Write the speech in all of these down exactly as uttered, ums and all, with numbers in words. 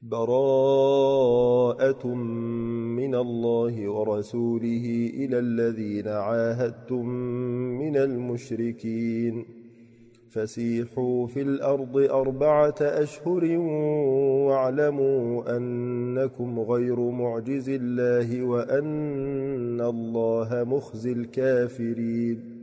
براءة من الله ورسوله إلى الذين عاهدتم من المشركين فسيحوا في الأرض أربعة أشهر واعلموا أنكم غير معجز الله وأن الله مخزي الكافرين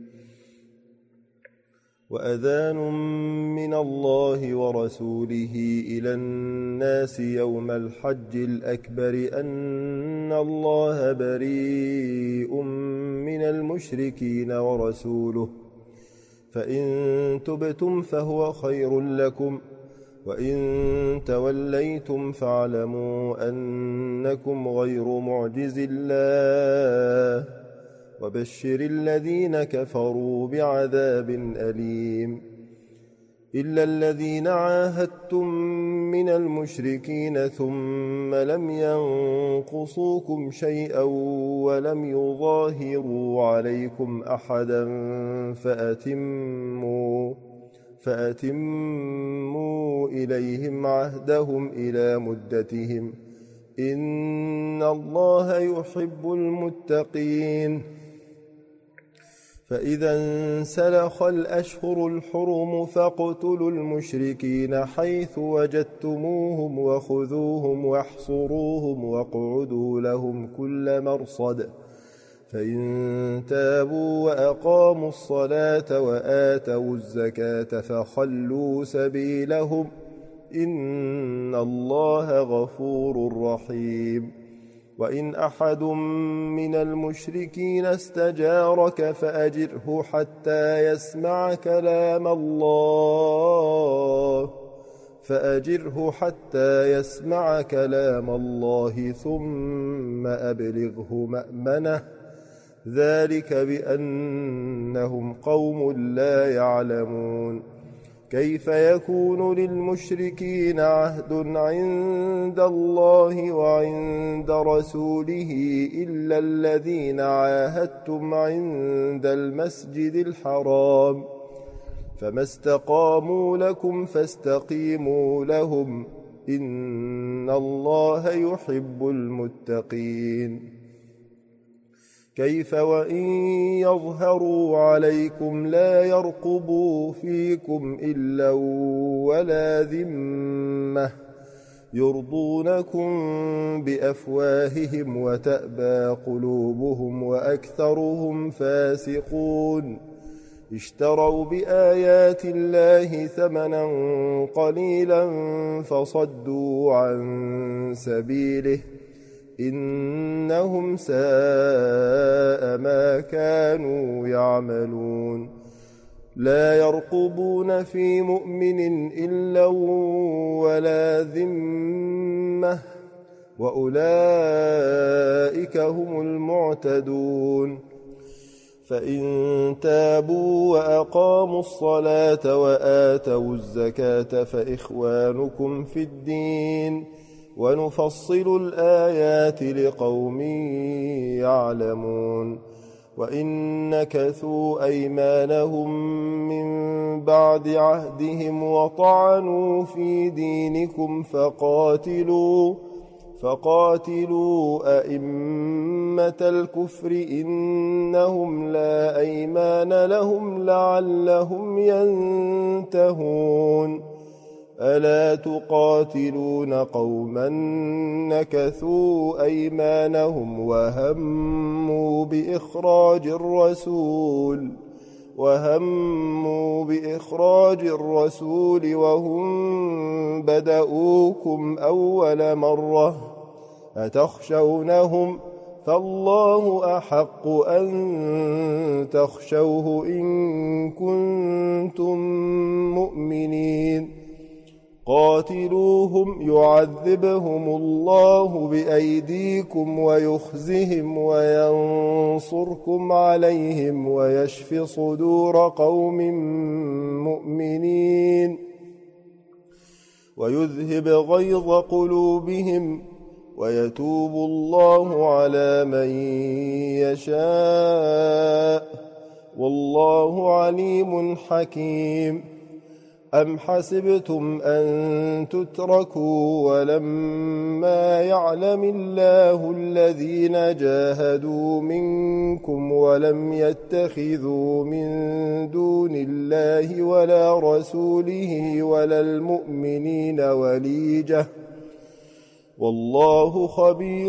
وأذان من الله ورسوله إلى الناس يوم الحج الأكبر أن الله بريء من المشركين ورسوله فإن تبتم فهو خير لكم وإن توليتم فاعلموا أنكم غير معجز الله وبشر الذين كفروا بعذاب أليم إلا الذين عاهدتم من المشركين ثم لم ينقصوكم شيئا ولم يظاهروا عليكم أحدا فأتموا, فأتموا إليهم عهدهم إلى مدتهم إن الله يحب المتقين فإذا انسلخ الأشهر الحرم فاقتلوا المشركين حيث وجدتموهم وخذوهم واحصروهم واقعدوا لهم كل مرصد فإن تابوا وأقاموا الصلاة وآتوا الزكاة فخلوا سبيلهم إن الله غفور رحيم وإن أحد من المشركين استجارك فأجره حتى يسمع كلام الله فأجره حتى يسمع كلام الله ثم أبلغه مأمنه ذلك بأنهم قوم لا يعلمون كيف يكون للمشركين عهد عند الله وعند رسوله إلا الذين عاهدتم عند المسجد الحرام فما استقاموا لكم فاستقيموا لهم إن الله يحب المتقين كيف وإن يظهروا عليكم لا يرقبوا فيكم إلا ولا ذمة يرضونكم بأفواههم وتأبى قلوبهم وأكثرهم فاسقون اشتروا بآيات الله ثمنا قليلا فصدوا عن سبيله إنهم ساء ما كانوا يعملون لا يرقبون في مؤمن إلا ولا ذمة وأولئك هم المعتدون فإن تابوا وأقاموا الصلاة وآتوا الزكاة فإخوانكم في الدين ونفصل الآيات لقوم يعلمون وإن نكثوا أيمانهم من بعد عهدهم وطعنوا في دينكم فقاتلوا فقاتلوا أئمة الكفر إنهم لا أيمان لهم لعلهم ينتهون ألا تقاتلون قوما نكثوا أيمانهم وهموا بإخراج الرسول وهموا بإخراج الرسول وهم بدؤوكم أول مرة أتخشونهم فالله أحق أن تخشوه إن كنتم مؤمنين قاتلوهم يعذبهم الله بأيديكم ويخزهم وينصركم عليهم ويشف صدور قوم مؤمنين ويذهب غيظ قلوبهم ويتوب الله على من يشاء والله عليم حكيم أم حسبتم أن تتركوا ولما يعلم الله الذين جاهدوا منكم ولم يتخذوا من دون الله ولا رسوله ولا المؤمنين وليجة والله خبير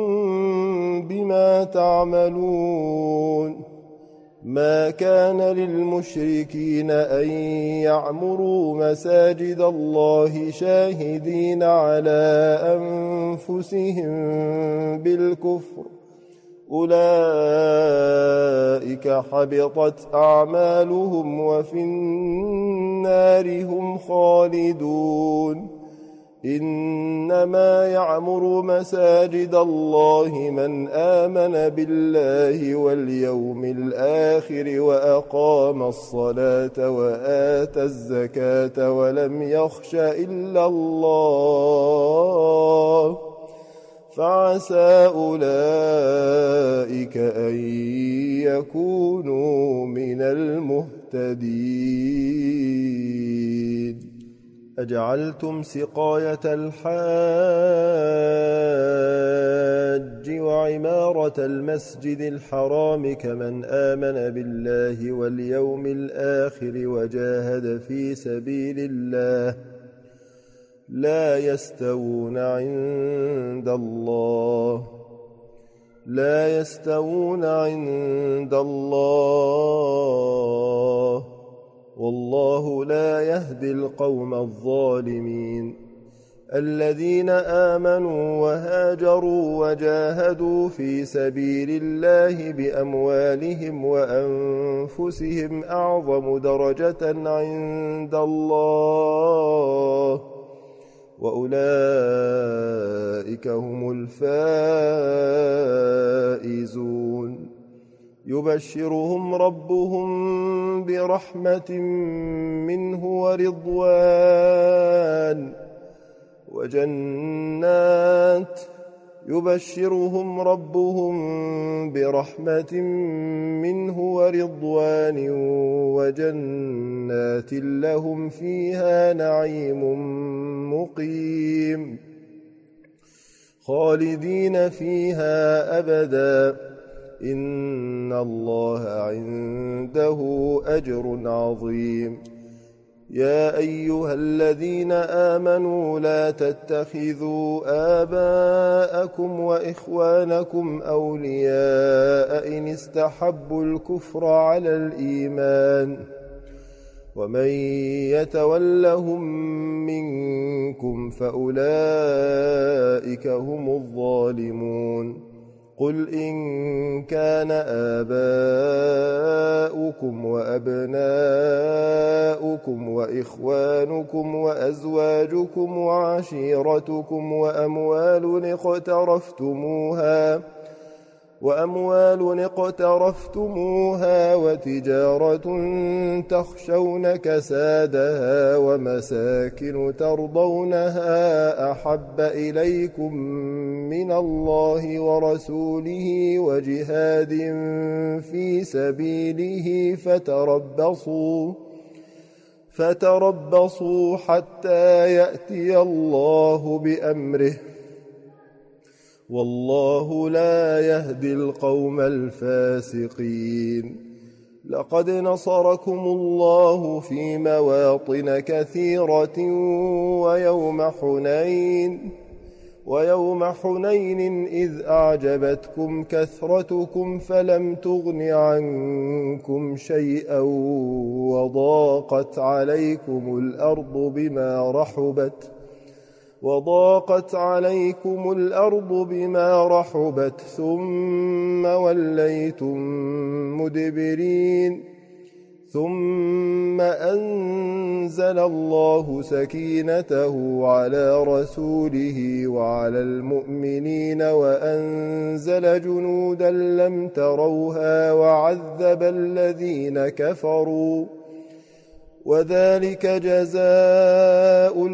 بما تعملون ما كان للمشركين أن يعمروا مساجد الله شاهدين على أنفسهم بالكفر أولئك حبطت أعمالهم وفي النار هم خالدون إنما يعمر مساجد الله من آمن بالله واليوم الآخر وأقام الصلاة وآتى الزكاة ولم يخش إلا الله فعسى أولئك أن يكونوا من المهتدين أجعلتم سقاية الحاج وعمارة المسجد الحرام كمن آمن بالله واليوم الآخر وجاهد في سبيل الله لا يستوون عند الله لا يستوون عند الله والله لا يهدي القوم الظالمين الذين آمنوا وهاجروا وجاهدوا في سبيل الله بأموالهم وأنفسهم أعظم درجة عند الله وأولئك هم الفائزون يبشرهم ربهم برحمة منه ورضوان وجنات يبشرهم ربهم برحمة منه ورضوان وجنات لهم فيها نعيم مقيم خالدين فيها أبدا إن الله عنده أجر عظيم يا أيها الذين آمنوا لا تتخذوا آباءكم وإخوانكم أولياء إن استحبوا الكفر على الإيمان ومن يتولهم منكم فأولئك هم الظالمون قل إن كان آباؤكم وأبناؤكم وإخوانكم وأزواجكم وعشيرتكم وأموال اقترفتموها وأموال اقترفتموها وتجارة تخشون كسادها ومساكن ترضونها أحب إليكم من الله ورسوله وجهاد في سبيله فتربصوا فتربصوا حتى يأتي الله بأمره والله لا يهدي القوم الفاسقين لقد نصركم الله في مواطن كثيرة ويوم حنين ويوم حنين إذ أعجبتكم كثرتكم فلم تغن عنكم شيئا وضاقت عليكم الأرض بما رحبت وضاقت عليكم الأرض بما رحبت ثم وليتم مدبرين ثم أنزل الله سكينته على رسوله وعلى المؤمنين وأنزل جنودا لم تروها وعذب الذين كفروا وذلك جزاء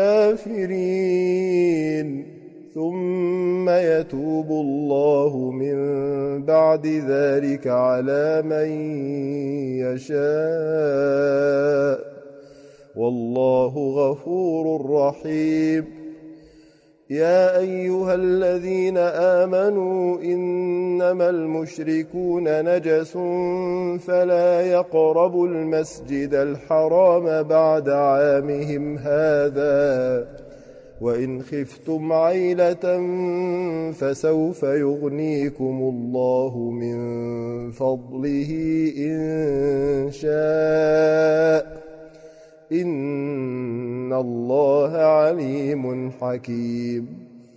الكافرين ثم يتوب الله من بعد ذلك على من يشاء والله غفور رحيم. يا أيها الذين آمنوا إنما المشركون نجس فلا يقربوا المسجد الحرام بعد عامهم هذا وإن خفتم عيلة فسوف يغنيكم الله من فضله إن شاء إن الله عليم حكيم.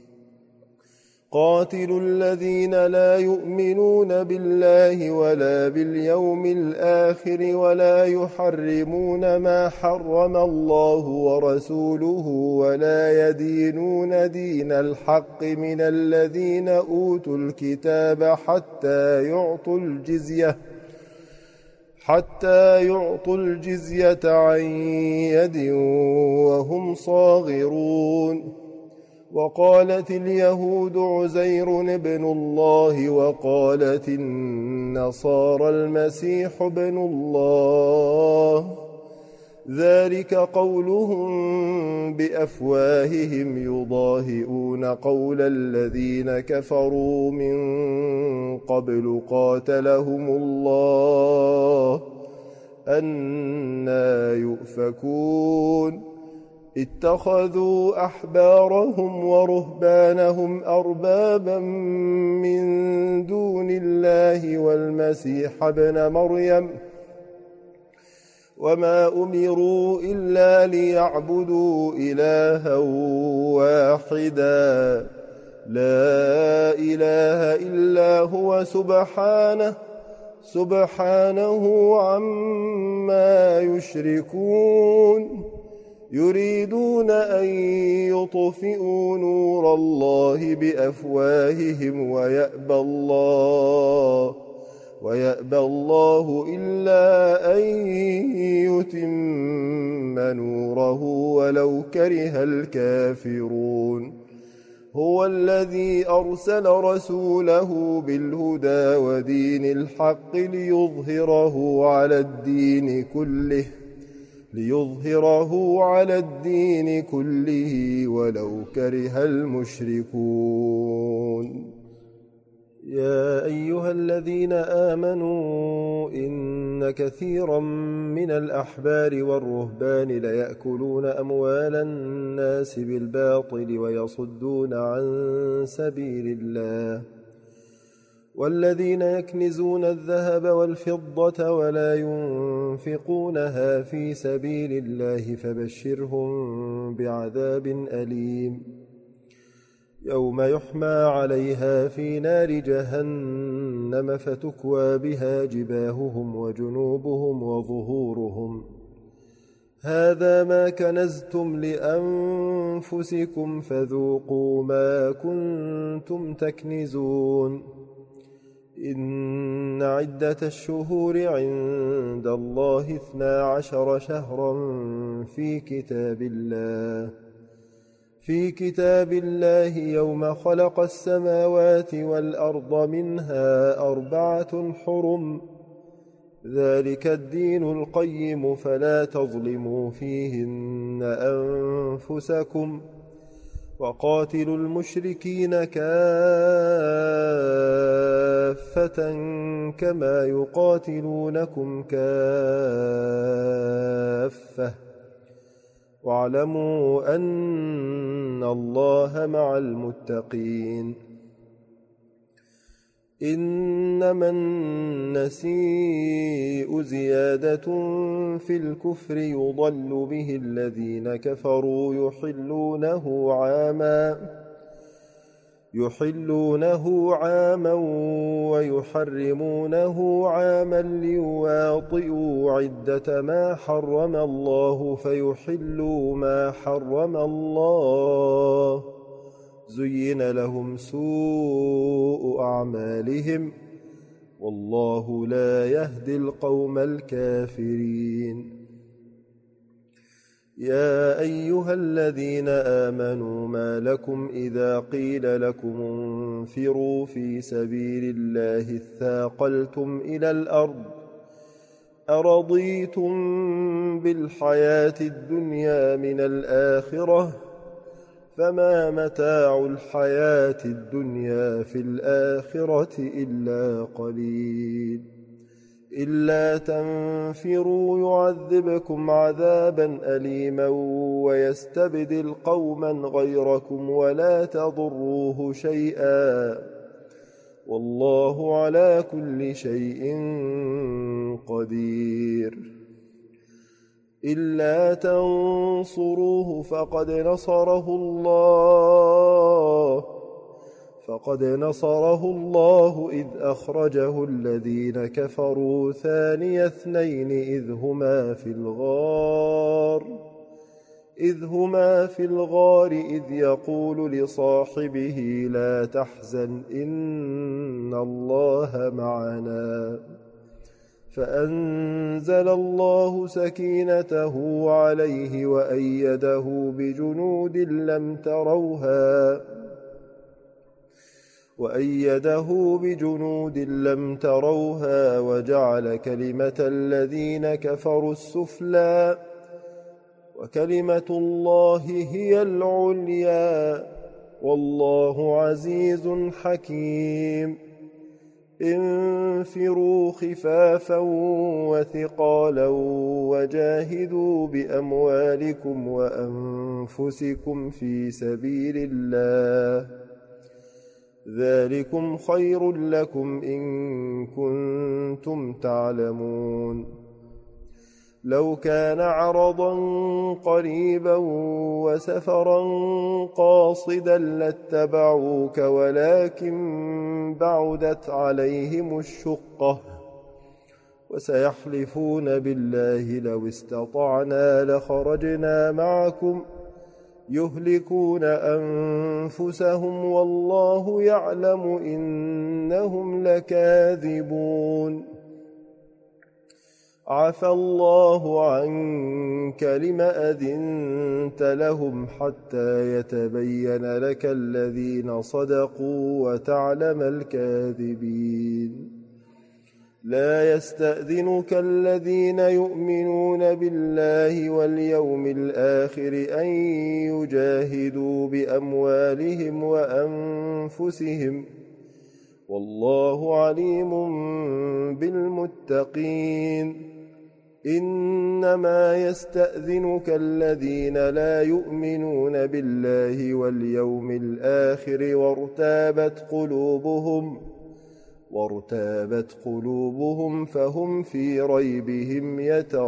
قاتلوا الذين لا يؤمنون بالله ولا باليوم الآخر ولا يحرمون ما حرم الله ورسوله ولا يدينون دين الحق من الذين أوتوا الكتاب حتى يعطوا الجزية حتى يعطوا الجزية عن يد وهم صاغرون. وقالت اليهود عزير ابن الله وقالت النصارى المسيح ابن الله ذلك قولهم بأفواههم يضاهئون قول الذين كفروا من قبل قاتلهم الله أنى يؤفكون. اتخذوا أحبارهم ورهبانهم أربابا من دون الله والمسيح ابن مريم وما أمروا إلا ليعبدوا إلها واحدا لا إله إلا هو سبحانه سبحانه عما يشركون. يريدون أن يطفئوا نور الله بأفواههم ويأبى الله ويأبى الله إلا أن يتم نوره ولو كره الكافرون. هو الذي أرسل رسوله بالهدى ودين الحق ليظهره على الدين كله ليظهره على الدين كله ولو كره المشركون. يا أيها الذين آمنوا إن كثيرا من الأحبار والرهبان ليأكلون أموال الناس بالباطل ويصدون عن سبيل الله والذين يكنزون الذهب والفضة ولا ينفقونها في سبيل الله فبشرهم بعذاب أليم يوم يحمى عليها في نار جهنم فتكوى بها جباههم وجنوبهم وظهورهم هذا ما كنزتم لأنفسكم فذوقوا ما كنتم تكنزون. إن عدة الشهور عند الله اثنا عشر شهرا في كتاب الله في كتاب الله يوم خلق السماوات والأرض منها أربعة حرم ذلك الدين القيم فلا تظلموا فيهن أنفسكم وقاتلوا المشركين كافة كما يقاتلونكم كافة واعلموا أن الله مع المتقين. إنما النسيء زيادة في الكفر يضل به الذين كفروا يحلونه عاما يحلونه عاما ويحرمونه عاما ليواطئوا عدة ما حرم الله فيحلوا ما حرم الله زين لهم سوء أعمالهم والله لا يهدي القوم الكافرين. يا أيها الذين آمنوا ما لكم إذا قيل لكم انفروا في سبيل الله اثاقلتم إلى الأرض أرضيتم بالحياة الدنيا من الآخرة فما متاع الحياة الدنيا في الآخرة إلا قليل إلا تنفروا يعذبكم عذابا أليما ويستبدل قوما غيركم ولا تضروه شيئا والله على كل شيء قدير إلا تنصروه فقد نصره الله فقد نصره الله إذ أخرجه الذين كفروا ثاني اثنين إذ هما في الغار إذ هما في الغار إذ يقول لصاحبه لا تحزن إن الله معنا فأنزل الله سكينته عليه وأيده بجنود لم تروها وأيده بجنود لم تروها وجعل كلمة الذين كفروا السفلى وكلمة الله هي العليا والله عزيز حكيم انفروا خفافا وثقالا وجاهدوا بأموالكم وأنفسكم في سبيل الله ذلكم خير لكم إن كنتم تعلمون لو كان عرضا قريبا وسفرا قاصدا لاتبعوك ولكن بعدت عليهم الشقة وسيحلفون بالله لو استطعنا لخرجنا معكم يهلكون أنفسهم والله يعلم إنهم لكاذبون عفى الله عنك لم أذنت لهم حتى يتبين لك الذين صدقوا وتعلم الكاذبين لا يستأذنك الذين يؤمنون بالله واليوم الآخر أن يجاهدوا بأموالهم وأنفسهم والله عليم بالمتقين إنما يستأذنك الذين لا يؤمنون بالله واليوم الآخر وارتابت قلوبهم وارتابت قلوبهم فهم في ريبهم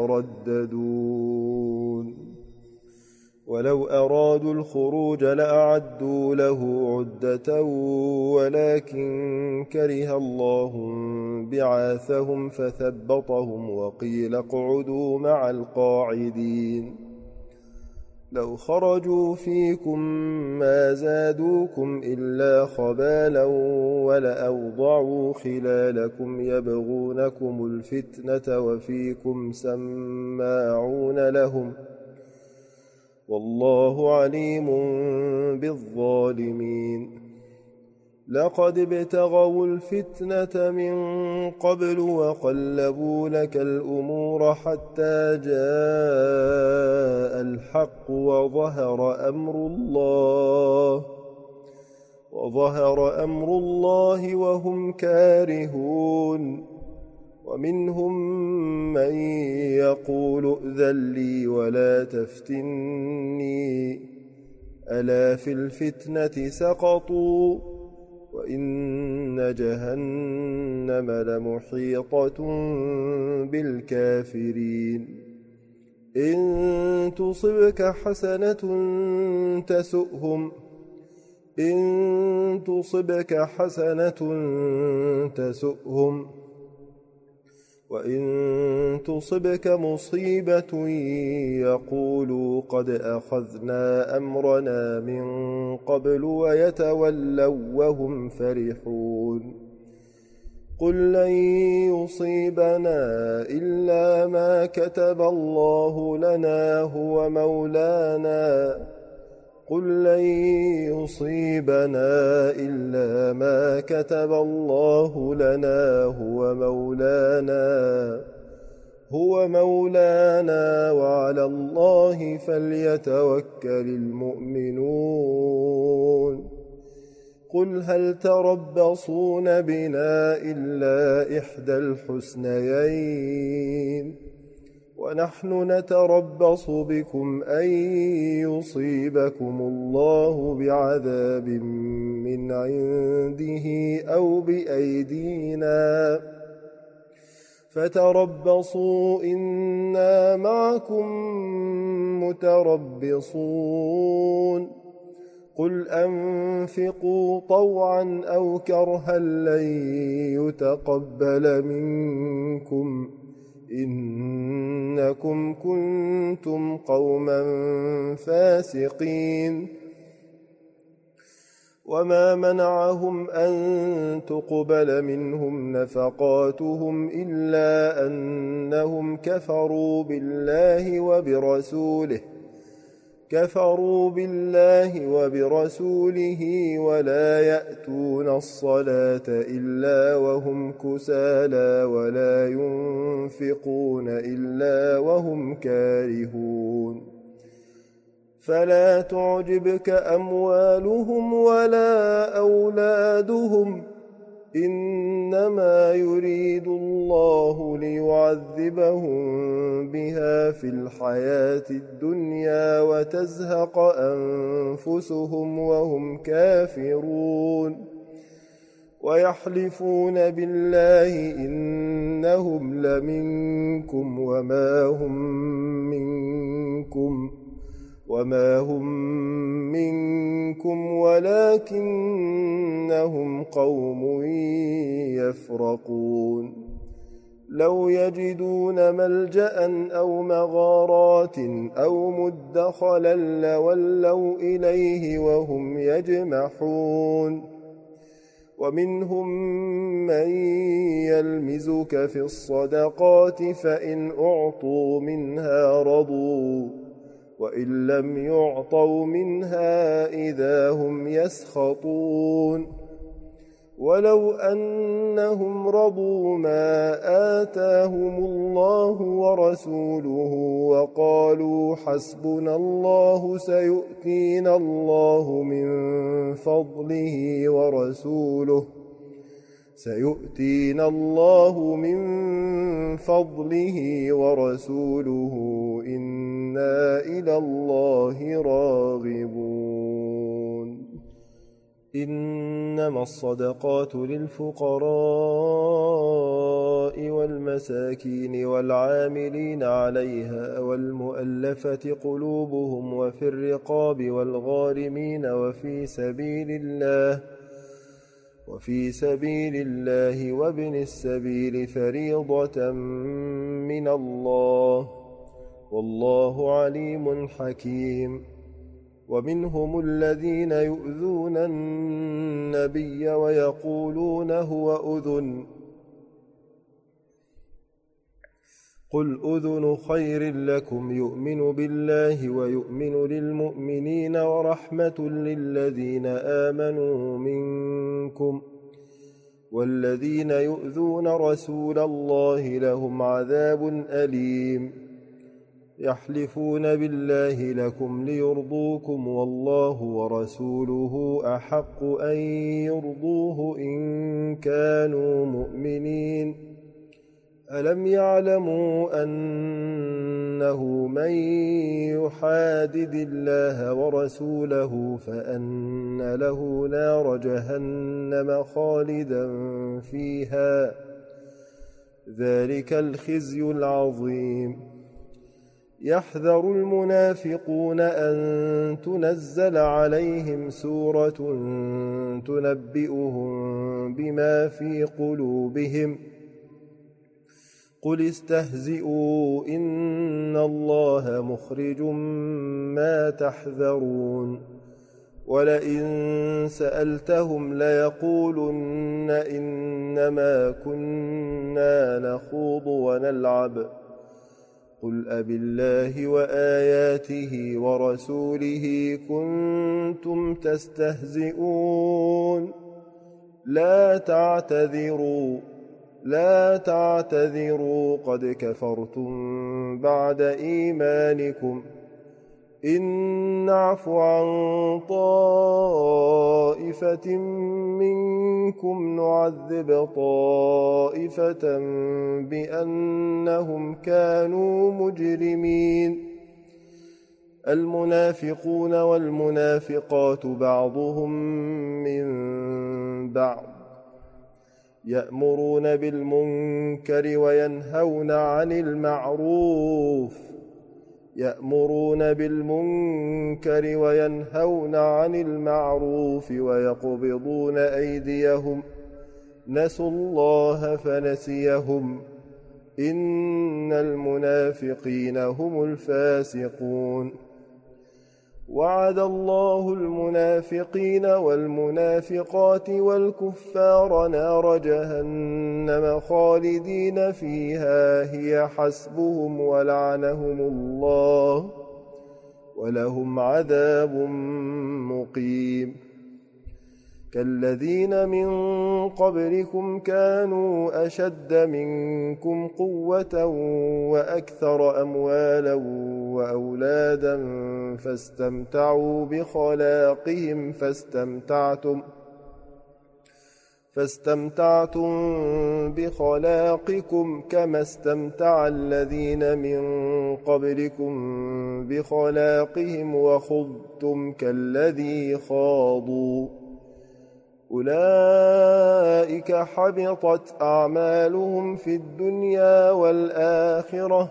يترددون ولو أرادوا الخروج لأعدوا له عدة ولكن كره الله بعاثهم فثبطهم وقيل اقعدوا مع القاعدين لو خرجوا فيكم ما زادوكم إلا خبالا ولأوضعوا خلالكم يبغونكم الفتنة وفيكم سماعون لهم والله عليم بالظالمين لقد ابتغوا الفتنة من قبل وقلبوا لك الأمور حتى جاء الحق وظهر أمر الله وظهر أمر الله وهم كارهون ومنهم من يقول ائذن لي ولا تفتني ألا في الفتنة سقطوا وإن جهنم لمحيطة بالكافرين إن تصبك حسنة تسؤهم إن تصبك حسنة تسؤهم وإن تصبك مصيبة يقولوا قد أخذنا أمرنا من قبل ويتولوا وهم فرحون قل لن يصيبنا إلا ما كتب الله لنا هو مولانا قل لن يصيبنا إلا ما كتب الله لنا هو مولانا هو مولانا وعلى الله فليتوكل المؤمنون قل هل تربصون بنا إلا إحدى الحسنيين ونحن نتربص بكم أن يصيبكم الله بعذاب من عنده أو بأيدينا فتربصوا إنا معكم متربصون قل أنفقوا طوعا أو كرها لن يتقبل منكم إنكم كنتم قوما فاسقين وما منعهم أن تقبل منهم نفقاتهم إلا أنهم كفروا بالله وبرسوله كفروا بالله وبرسوله ولا يأتون الصلاة إلا وهم كسالى ولا ينفقون إلا وهم كارهون فلا تعجبك أموالهم ولا أولادهم إنما يريد الله ليعذبهم بها في الحياة الدنيا وتزهق أنفسهم وهم كافرون ويحلفون بالله إنهم لمنكم وما هم منكم وما هم منكم ولكنهم قوم يفرقون لو يجدون ملجأ أو مغارات أو مدخلا لولوا إليه وهم يجمحون ومنهم من يلمزك في الصدقات فإن أعطوا منها رضوا وإن لم يعطوا منها إذا هم يسخطون ولو أنهم رضوا ما آتاهم الله ورسوله وقالوا حسبنا الله سيؤتينا الله من فضله ورسوله سيؤتينا الله من فضله ورسوله إنا إلى الله راغبون إنما الصدقات للفقراء والمساكين والعاملين عليها والمؤلفة قلوبهم وفي الرقاب والغارمين وفي سبيل الله وفي سبيل الله وابن السبيل فريضة من الله والله عليم حكيم ومنهم الذين يؤذون النبي ويقولون هو أذن قل أذن خير لكم يؤمن بالله ويؤمن للمؤمنين ورحمة للذين آمنوا منكم والذين يؤذون رسول الله لهم عذاب أليم يحلفون بالله لكم ليرضوكم والله ورسوله أحق أن يرضوه إن كانوا مؤمنين ألم يعلموا أنه من يحادد الله ورسوله فأن له نار جهنم خالدا فيها ذلك الخزي العظيم يحذر المنافقون أن تنزل عليهم سورة تنبئهم بما في قلوبهم قل استهزئوا إن الله مخرج ما تحذرون ولئن سألتهم ليقولن إنما كنا نخوض ونلعب قل أبالله وآياته ورسوله كنتم تستهزئون لا تعتذروا لا تعتذروا قد كفرتم بعد إيمانكم إن نعف عن طائفة منكم نعذب طائفة بأنهم كانوا مجرمين المنافقون والمنافقات بعضهم من بعض يأمرون بالمنكر وينهون عن المعروف يأمرون بالمنكر وينهون عن المعروف ويقبضون أيديهم نسوا الله فنسيهم إن المنافقين هم الفاسقون وعد الله المنافقين والمنافقات والكفار نار جهنم خالدين فيها هي حسبهم ولعنهم الله ولهم عذاب مقيم كالذين من قبلكم كانوا أشد منكم قوة وأكثر أموالا وأولادا فاستمتعوا بخلاقهم فاستمتعتم فاستمتعتم بخلاقكم كما استمتع الذين من قبلكم بخلاقهم وخضتم كالذي خاضوا أولئك حبطت أعمالهم في الدنيا والآخرة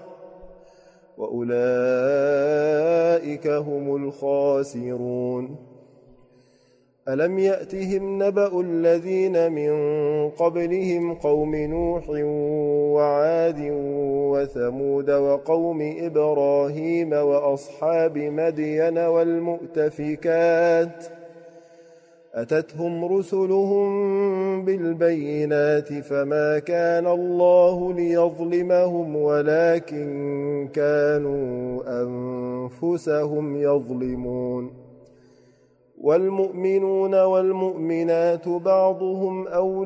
وأولئك هم الخاسرون ألم يأتهم نبأ الذين من قبلهم قوم نوح وعاد وثمود وقوم إبراهيم وأصحاب مدين والمؤتفكات أتتهم رسلهم بالبينات فما كان الله ليظلمهم ولكن كانوا أنفسهم يظلمون والمؤمنون والمؤمنات بعضهم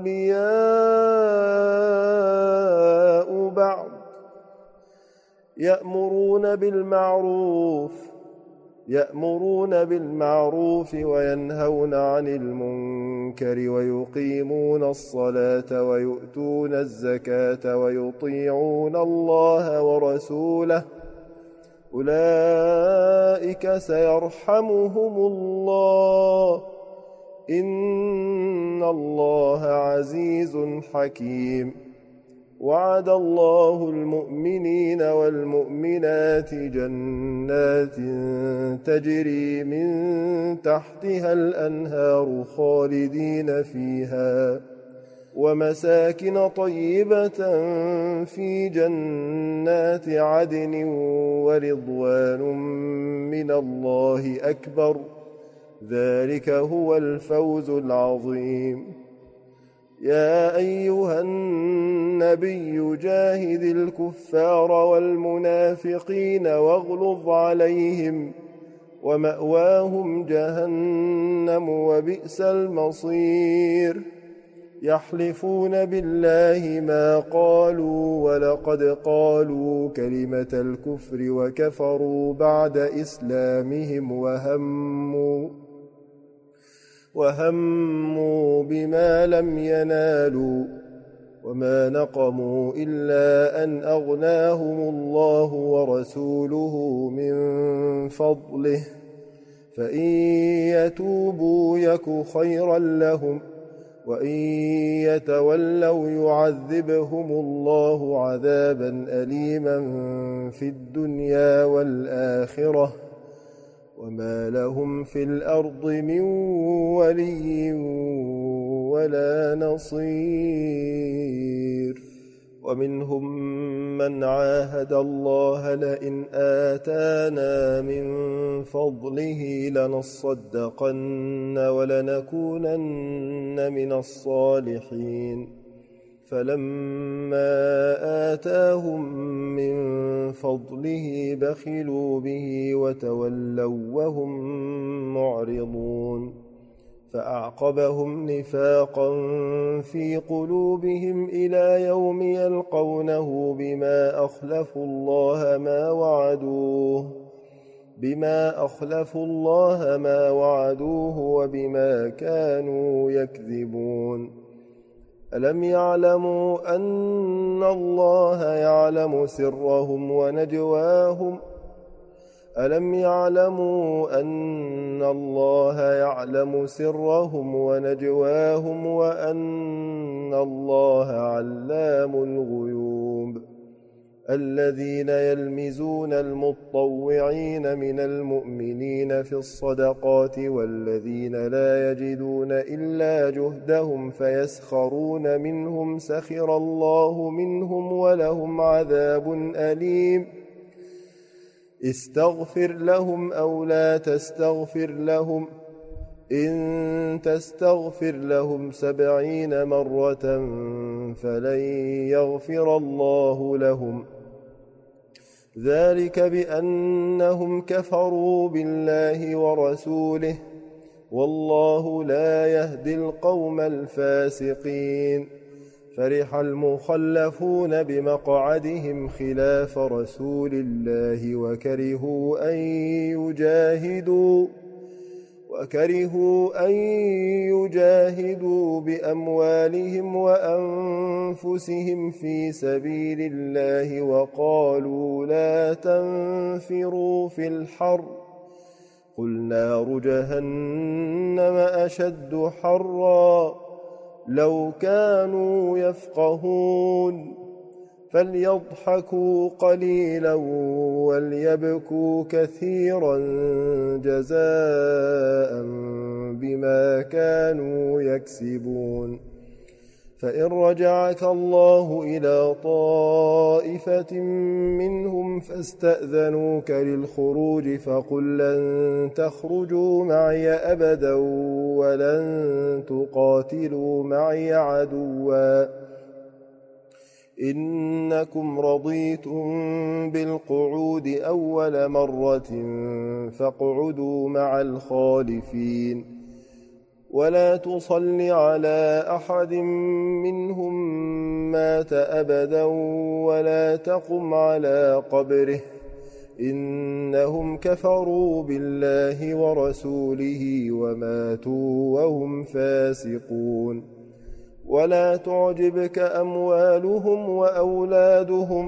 أولياء بعض يأمرون بالمعروف يأمرون بالمعروف وينهون عن المنكر ويقيمون الصلاة ويؤتون الزكاة ويطيعون الله ورسوله أولئك سيرحمهم الله إن الله عزيز حكيم وعد الله المؤمنين والمؤمنات جنات تجري من تحتها الأنهار خالدين فيها ومساكن طيبة في جنات عدن ورضوان من الله أكبر ذلك هو الفوز العظيم يا أيها النبي جاهد الكفار والمنافقين واغلظ عليهم ومأواهم جهنم وبئس المصير يحلفون بالله ما قالوا ولقد قالوا كلمة الكفر وكفروا بعد إسلامهم وهموا وهموا بما لم ينالوا وما نقموا إلا أن أغناهم الله ورسوله من فضله فإن يتوبوا يك خيرا لهم وإن يتولوا يعذبهم الله عذابا أليما في الدنيا والآخرة وما لهم في الأرض من ولي ولا نصير ومنهم من عاهد الله لئن آتانا من فضله لنصدقن ولنكونن من الصالحين فلما آتاهم من فضله بخلوا به وتولوا وهم معرضون فأعقبهم نفاقا في قلوبهم إلى يوم يلقونه بما أخلفوا الله ما وعدوه بما أخلفوا الله ما وعدوه وبما كانوا يكذبون ألم يعلموا أن الله يعلم سرهم ونجواهم ألم يعلموا أن الله يعلم سرهم ونجواهم وأن الله علام الغيوب الذين يلمزون المطوعين من المؤمنين في الصدقات والذين لا يجدون إلا جهدهم فيسخرون منهم سخر الله منهم ولهم عذاب أليم استغفر لهم أو لا تستغفر لهم إن تستغفر لهم سبعين مرة فلن يغفر الله لهم ذلك بأنهم كفروا بالله ورسوله والله لا يهدي القوم الفاسقين فرح المخلفون بمقعدهم خلاف رسول الله وكرهوا أن يجاهدوا وكرهوا أن يجاهدوا بأموالهم وأنفسهم في سبيل الله وقالوا لا تنفروا في الحر قل نار جهنم أشد حرا لو كانوا يفقهون فليضحكوا قليلا وليبكوا كثيرا جزاء بما كانوا يكسبون فإن رجعك الله إلى طائفة منهم فاستأذنوك للخروج فقل لن تخرجوا معي أبدا ولن تقاتلوا معي عدوا إنكم رضيتم بالقعود أول مرة فاقعدوا مع الخالفين ولا تصل على أحد منهم مات أبدا ولا تقم على قبره إنهم كفروا بالله ورسوله وماتوا وهم فاسقون ولا تعجبك أموالهم وأولادهم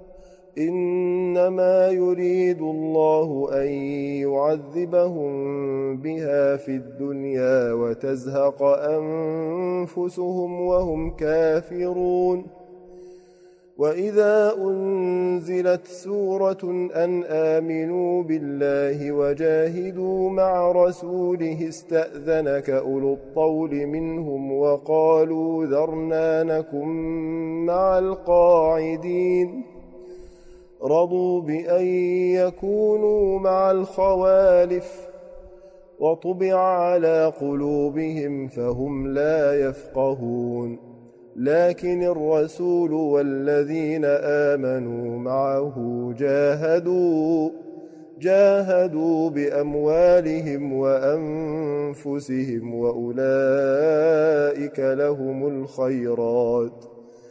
إنما يريد الله أن يعذبهم بها في الدنيا وتزهق أنفسهم وهم كافرون وإذا أنزلت سورة أن آمنوا بالله وجاهدوا مع رسوله استأذنك أولو الطول منهم وقالوا ذرنا نكن مع القاعدين رضوا بأن يكونوا مع الخوالف وطبع على قلوبهم فهم لا يفقهون لكن الرسول والذين آمنوا معه جاهدوا جاهدوا بأموالهم وأنفسهم وأولئك لهم الخيرات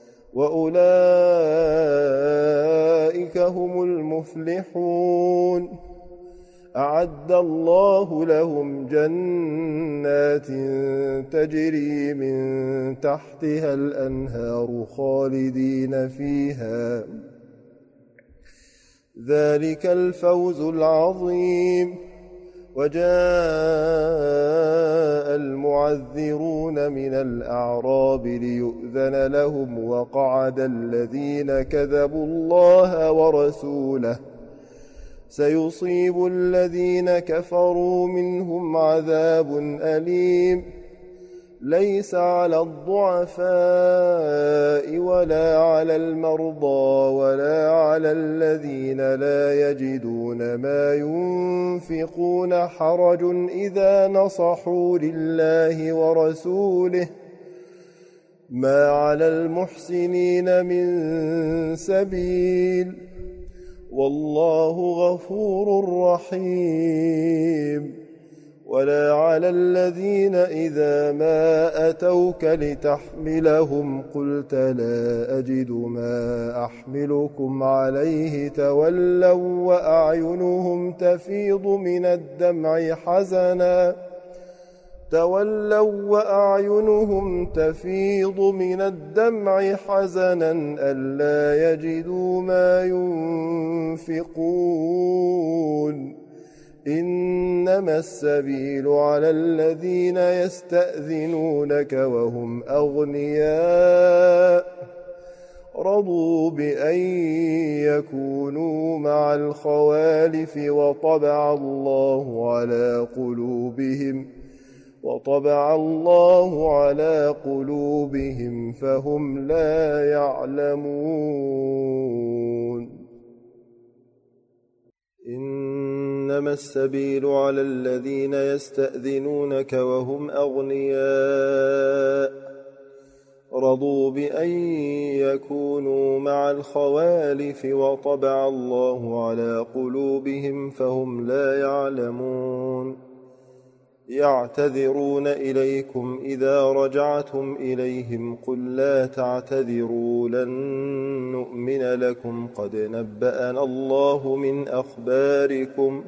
وأولئك هم المفلحون أعد الله لهم جنات تجري من تحتها الأنهار خالدين فيها ذلك الفوز العظيم وجاء المعذرون من الأعراب ليؤذن لهم وقعد الذين كذبوا الله ورسوله سيصيب الذين كفروا منهم عذاب أليم ليس على الضعفاء ولا على المرضى ولا على الذين لا يجدون ما ينفقون حرج إذا نصحوا لله ورسوله ما على المحسنين من سبيل والله غفور رحيم ولا على الذين إذا ما أتوك لتحملهم قلت لا أجد ما أحملكم عليه تولوا وأعينهم تفيض من الدمع حزنا تولوا وأعينهم تفيض من الدمع حزنا ألا يجدوا ما ينفقون إنما السبيل على الذين يستأذنونك وهم أغنياء رضوا بأن يكونوا مع الخوالف وطبع الله على قلوبهم وطبع الله على قلوبهم فهم لا يعلمون إنما السبيل على الذين يستأذنونك وهم أغنياء رضوا بأن يكونوا مع الخوالف وطبع الله على قلوبهم فهم لا يعلمون يعتذرون إليكم إذا رجعتم إليهم قل لا تعتذروا لن نؤمن لكم قد نبأنا الله من أخباركم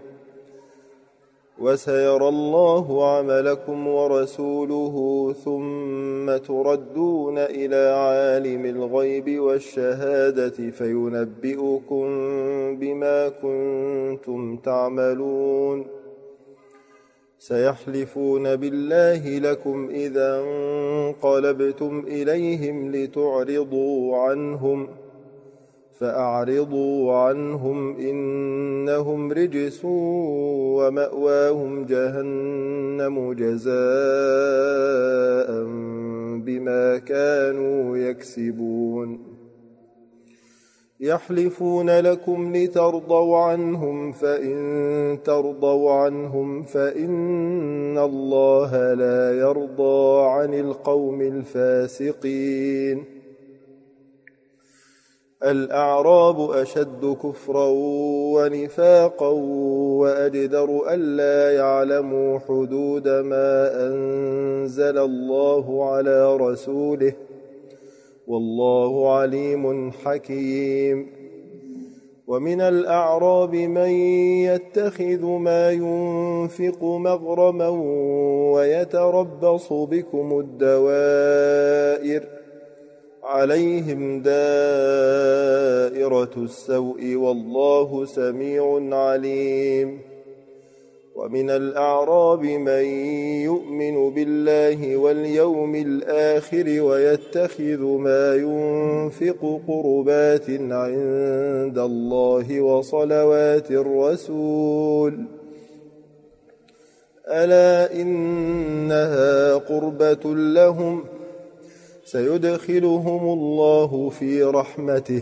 وسيرى الله عملكم ورسوله ثم تردون إلى عالم الغيب والشهادة فينبئكم بما كنتم تعملون سيحلفون بالله لكم إذا انقلبتم إليهم لتعرضوا عنهم فأعرضوا عنهم إنهم رجس ومأواهم جهنم جزاء بما كانوا يكسبون يحلفون لكم لترضوا عنهم فإن ترضوا عنهم فإن الله لا يرضى عن القوم الفاسقين الأعراب أشد كفرا ونفاقا وأجدر ألا يعلموا حدود ما أنزل الله على رسوله والله عليم حكيم ومن الأعراب من يتخذ ما ينفق مغرما ويتربص بكم الدوائر عليهم دائرة السوء والله سميع عليم ومن الأعراب من يؤمن بالله واليوم الآخر ويتخذ ما ينفق قربات عند الله وصلوات الرسول ألا إنها قربة لهم سيدخلهم الله في رحمته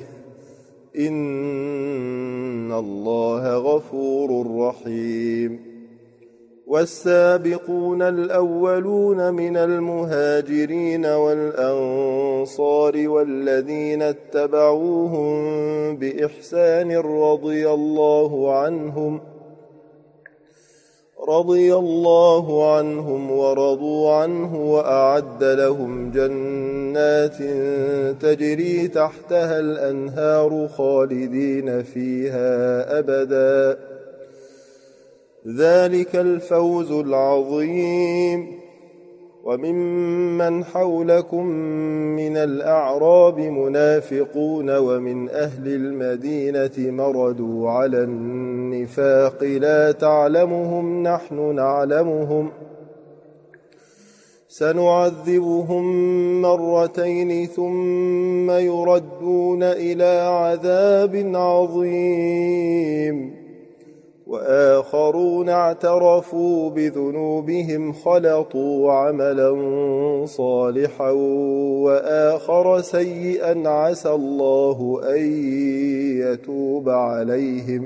إن الله غفور رحيم والسابقون الأولون من المهاجرين والأنصار والذين اتبعوهم بإحسان رضي الله عنهم رضي الله عنهم ورضوا عنه وأعد لهم جنات تجري تحتها الأنهار خالدين فيها أبدا ذلك الفوز العظيم وممن حولكم من الأعراب منافقون ومن أهل المدينة مردوا على النفاق لا تعلمهم نحن نعلمهم سنعذبهم مرتين ثم يردون إلى عذاب عظيم وآخرون اعترفوا بذنوبهم خلطوا عملا صالحا وآخر سيئا عسى الله أن يتوب عليهم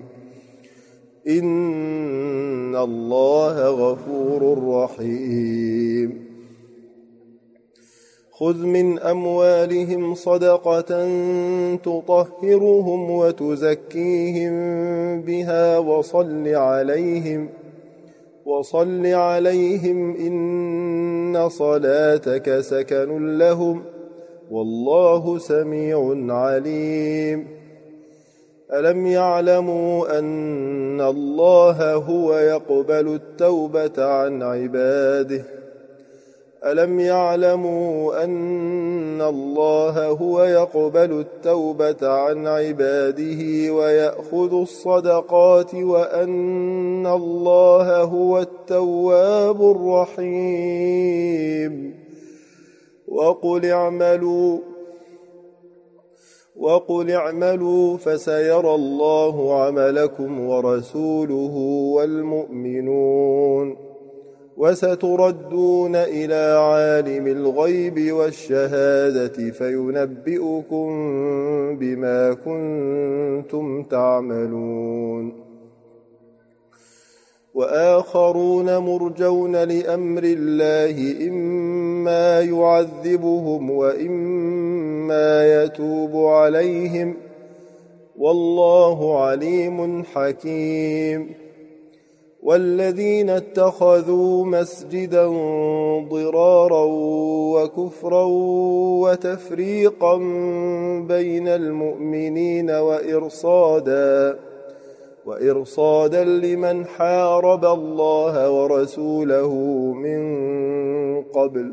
إن الله غفور رحيم خذ من أموالهم صدقة تطهرهم وتزكيهم بها وصل عليهم وصل عليهم إن صلاتك سكن لهم والله سميع عليم. ألم يعلموا أن الله هو يقبل التوبة عن عباده ألم يعلموا أن الله هو يقبل التوبة عن عباده ويأخذ الصدقات وأن الله هو التواب الرحيم. وقل اعملوا وقل اعملوا فسيرى الله عملكم ورسوله والمؤمنون وستردون إلى عالم الغيب والشهادة فينبئكم بما كنتم تعملون. وآخرون مرجون لأمر الله إما يعذبهم وإما يتوب عليهم والله عليم حكيم. والذين اتخذوا مسجدا ضرارا وكفرا وتفريقا بين المؤمنين وإرصادا وإرصادا لمن حارب الله ورسوله من قبل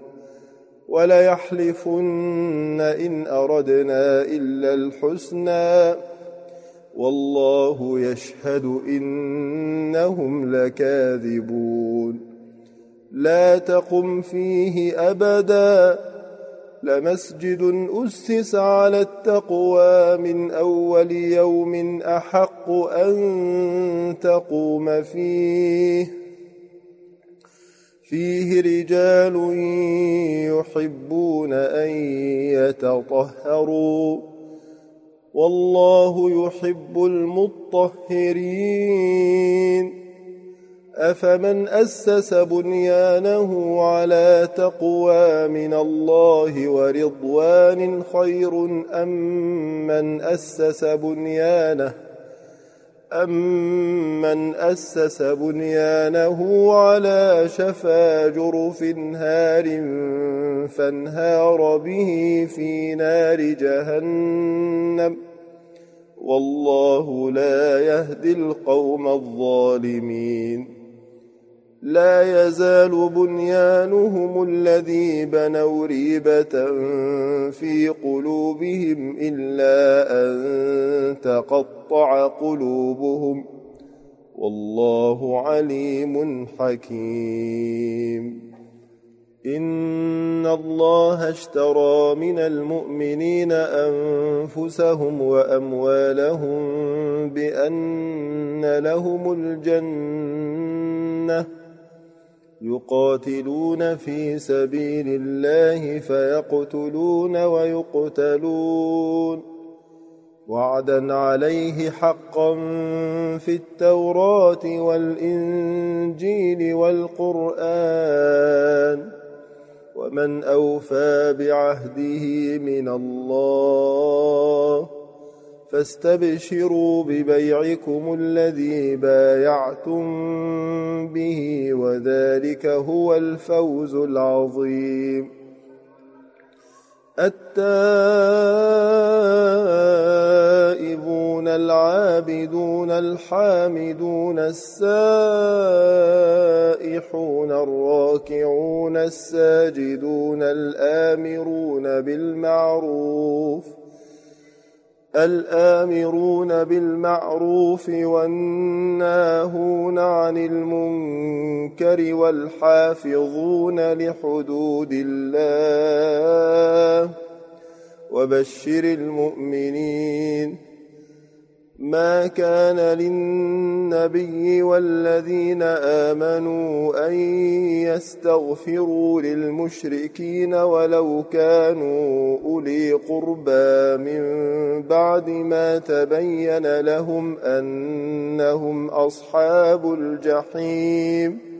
وليحلفن إن أردنا إلا الحسنى والله يشهد إنهم لكاذبون. لا تقم فيه أبدا لمسجد أسس على التقوى من أول يوم أحق أن تقوم فيه فيه رجال يحبون أن يتطهروا والله يحب المطهرين. أفمن أسس بنيانه على تقوى من الله ورضوان خير أم من أسس بنيانه أمن أسس بنيانه على شفا جرف هار فانهار به في نار جهنم والله لا يهدي القوم الظالمين. لا يزال بنيانهم الذي بنوا ريبة في قلوبهم إلا أن تقطع قلوبهم والله عليم حكيم. إن الله اشترى من المؤمنين أنفسهم وأموالهم بأن لهم الجنة يقاتلون في سبيل الله فيقتلون ويقتلون وعدا عليه حقا في التوراة والإنجيل والقرآن ومن أوفى بعهده من الله فاستبشروا ببيعكم الذي بايعتم به وذلك هو الفوز العظيم. التائبون العابدون الحامدون السائحون الراكعون الساجدون الآمرون بالمعروف الآمرون بالمعروف والناهون عن المنكر والحافظون لحدود الله وبشر المؤمنين. ما كان للنبي والذين آمنوا أن يستغفروا للمشركين ولو كانوا أولي قربى من بعد ما تبين لهم أنهم أصحاب الجحيم.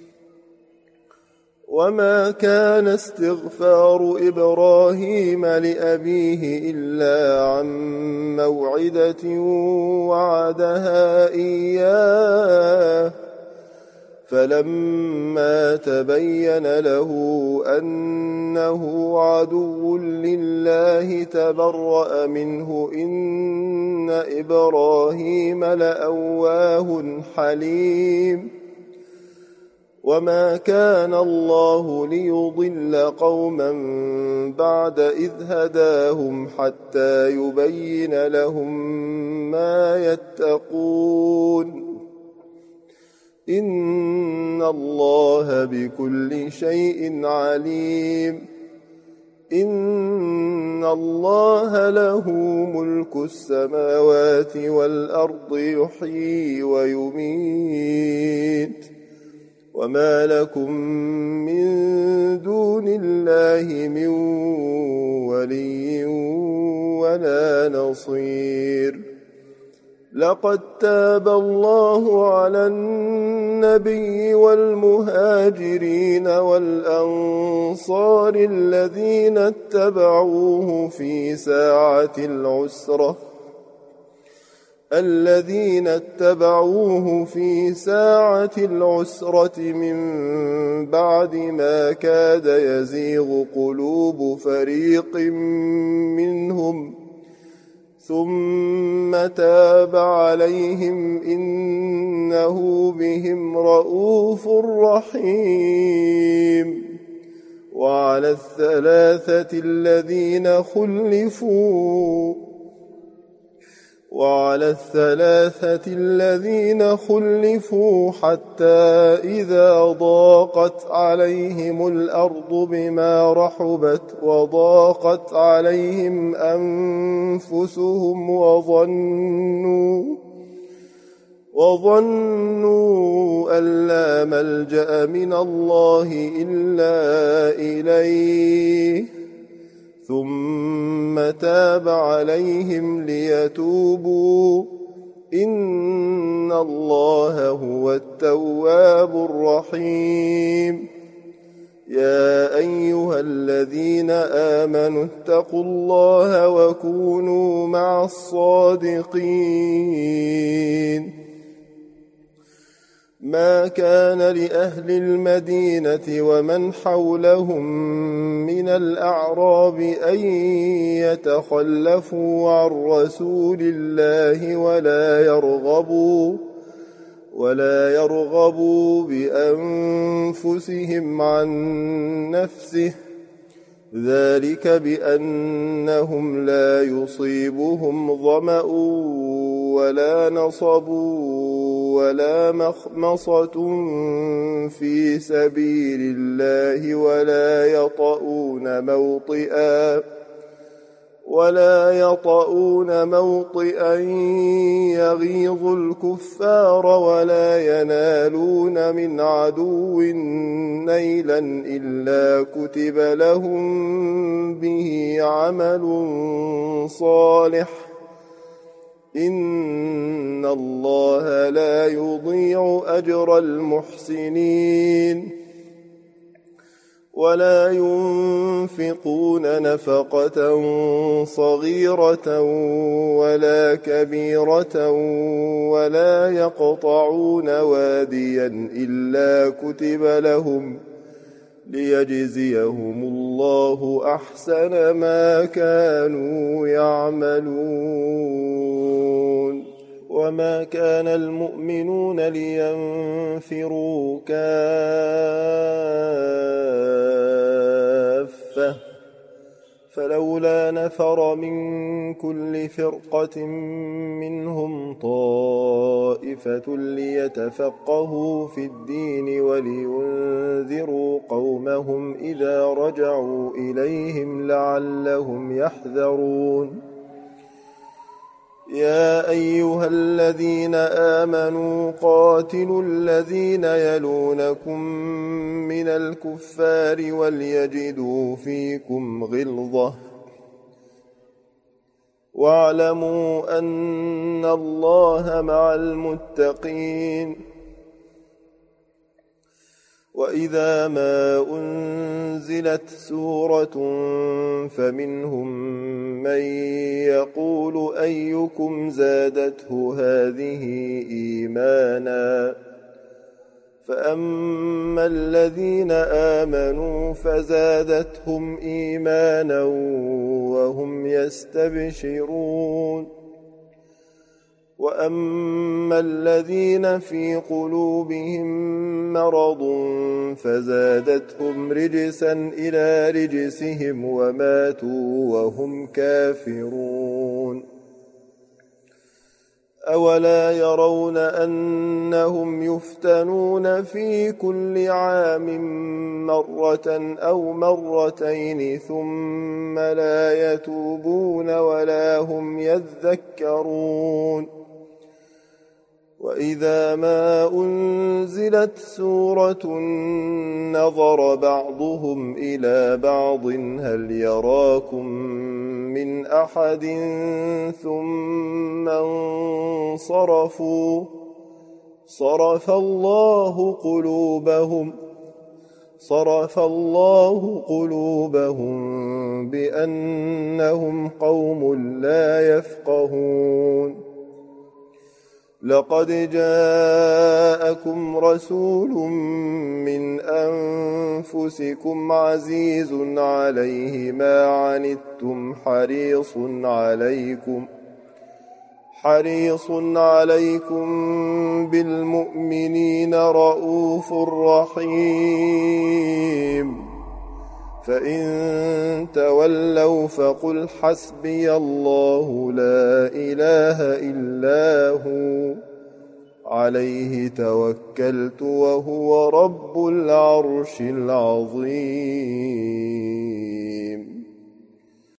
وما كان استغفار إبراهيم لأبيه إلا عن موعدة وعدها إياه فلما تبين له أنه عدو لله تبرأ منه إن إبراهيم لأواه حليم وما كان الله ليضل قوما بعد إذ هداهم حتى يبين لهم ما يتقون إن الله بكل شيء عليم إن الله له ملك السماوات والأرض يحيي ويميت وما لكم من دون الله من ولي ولا نصير لقد تاب الله على النبي والمهاجرين والأنصار الذين اتبعوه في ساعة العسرة الذين اتبعوه في ساعة العسرة من بعد ما كاد يزيغ قلوب فريق منهم ثم تاب عليهم إنه بهم رءوف رحيم وعلى الثلاثة الذين خلفوا وعلى الثلاثة الذين خلفوا حتى إذا ضاقت عليهم الأرض بما رحبت وضاقت عليهم أنفسهم وظنوا وظنوا أن لا ملجأ من الله إلا إليه ثم تاب عليهم ليتوبوا إن الله هو التواب الرحيم يا أيها الذين آمنوا اتقوا الله وكونوا مع الصادقين ما كان لأهل المدينة ومن حولهم من الأعراب أن يتخلفوا عن رسول الله ولا يرغبوا ولا يرغبوا بأنفسهم عن نفسه ذلك بأنهم لا يصيبهم ظمأ ولا نصب ولا مخمصة في سبيل الله ولا يطؤون موطئا ولا يطؤون موطئا يغيظ الكفار ولا ينالون من عدو نيلا إلا كتب لهم به عمل صالح إن الله لا يضيع أجر المحسنين ولا ينفقون نفقة صغيرة ولا كبيرة ولا يقطعون واديا إلا كتب لهم ليجزيهم الله أحسن ما كانوا يعملون وما كان المؤمنون لينفروا كافة فلولا نفر من كل فرقة منهم طائفة ليتفقهوا في الدين ولينذروا قومهم إذا رجعوا إليهم لعلهم يحذرون يا أيها الذين آمنوا قاتلوا الذين يلونكم من الكفار وليجدوا فيكم غلظة واعلموا أن الله مع المتقين وإذا ما أنزلت سورة فمنهم من يقول أيكم زادته هذه إيمانا فأما الذين آمنوا فزادتهم إيمانا وهم يستبشرون وأما الذين في قلوبهم مرض فزادتهم رجسا إلى رجسهم وماتوا وهم كافرون أولا يرون أنهم يفتنون في كل عام مرة أو مرتين ثم لا يتوبون ولا هم يذكرون وإذا ما أنزلت سورة نظر بعضهم إلى بعض هل يراكم من أحد ثم انصرفوا صرف الله قلوبهم صرف الله قلوبهم بأنهم قوم لا يفقهون لقد جاءكم رسول من أنفسكم عزيز عليه ما عنتم حريص عليكم حريص عليكم بالمؤمنين رؤوف رحيم فإن تولوا فقل حسبي الله لا إله إلا هو عليه توكلت وهو رب العرش العظيم.